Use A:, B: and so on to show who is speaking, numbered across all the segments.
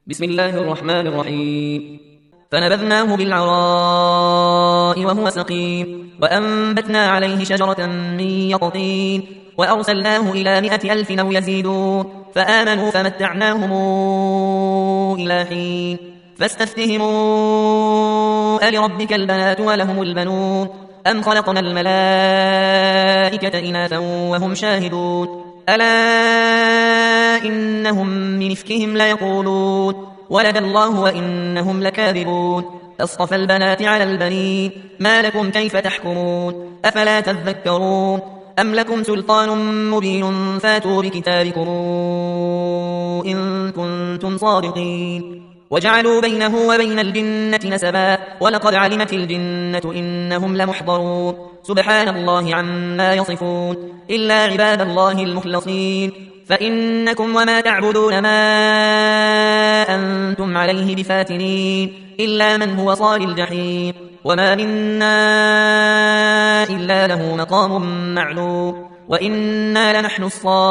A: بسم الله الرحمن الرحيم. فنبذناه بالعراء وهو سقيم وأنبتنا عليه شجرة من يقطين وأرسلناه إلى 100,000 أو يزيدون فآمنوا فمتعناهم إلى حين فاستفتهموا ألربك البنات ولهم البنون أم خلقنا الملائكة إناثا وهم شاهدون ألا إنهم من إفكهم ليقولون ولد الله وإنهم لكاذبون أصطفى البنات على البنين ما لكم كيف تحكمون أفلا تذكرون أم لكم سلطان مبين فاتوا بكتابكم إن كنتم صادقين وجعلوا بينه وبين الجنة نسبا ولقد علمت الجنة إنهم لمحضرون سبحان الله عما يصفون إلا عباد الله المخلصين فإنكم وما تعبدون ما أنتم عليه بفاتنين إلا من هو صال الجحيم وما منا إلا له مقام معلوم وإنا لنحن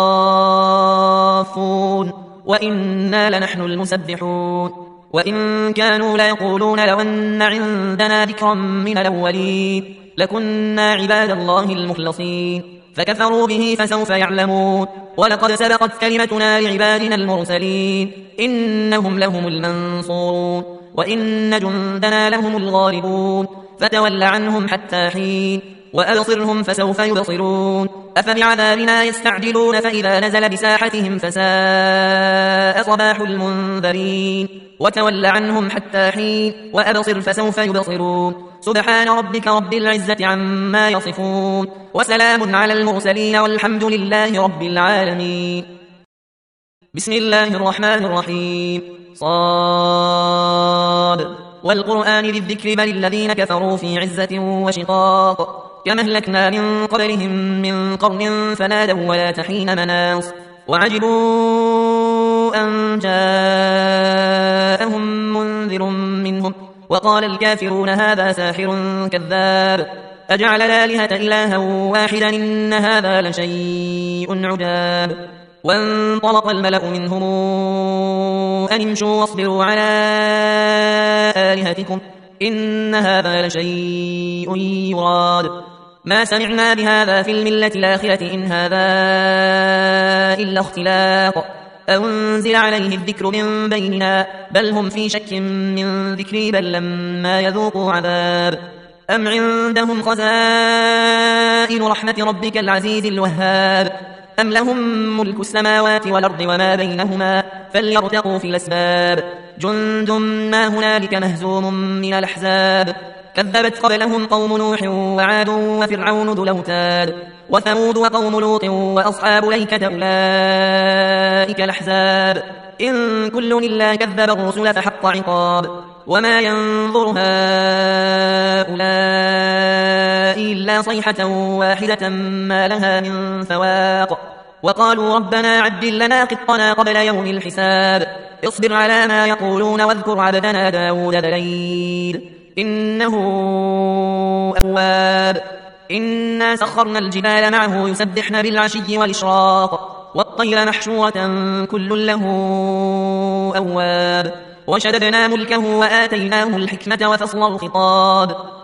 A: الصافون وإنا لنحن المسبحون وإن كانوا ليقولون لو أن عندنا ذكرا من الأولين لكنا عباد الله المخلصين فكفروا به فسوف يعلمون ولقد سبقت كلمتنا لعبادنا المرسلين إنهم لهم المنصورون وإن جندنا لهم الغالبون فتول عنهم حتى حين وأبصرهم فسوف يبصرون أفبعذابنا يستعجلون فإذا نزل بساحتهم فساء صباح المنذرين وتول عنهم حتى حين وأبصر فسوف يبصرون سبحان ربك رب العزة عما يصفون وسلام على المرسلين والحمد لله رب العالمين. بسم الله الرحمن الرحيم. صاد والقرآن ذي الذكر بل الذين كفروا في عزة وشقاق كما أهلكنا من قبلهم من قرن فنادوا ولا تحين مناص وعجبوا أن جاءهم منذر منهم وقال الكافرون هذا ساحر كذاب أجعل الآلهة إلها واحدا إن هذا لشيء عجاب وانطلق الملأ منهم أن امشوا واصبروا على آلهتكم إن هذا لشيء يراد ما سمعنا بهذا في الملة الآخرة إن هذا إلا اختلاق أنزل عليه الذكر من بيننا بل هم في شك من ذكري بل لما يذوقوا عذاب أم عندهم خزائن رحمة ربك العزيز الوهاب أم لهم ملك السماوات والأرض وما بينهما فليرتقوا في الأسباب جند ما هنالك مهزوم من الأحزاب كذبت قبلهم قوم نوح وعاد وفرعون ذو الأوتاد وثمود وقوم لوط وأصحاب الأيكة أولئك الأحزاب إن كل إلا كذب الرسل فحق عقاب وما ينظر هؤلاء إلا صيحة واحدة ما لها من فواق وقالوا ربنا عجل لنا قطنا قبل يوم الحساب اصبر على ما يقولون واذكر عبدنا داود ذا الأيد إنه أواب إنا سخرنا الجبال معه يسبحن بالعشي والإشراق والطير محشورة كل له أواب وشددنا ملكه وآتيناه الحكمة وفصل الخطاب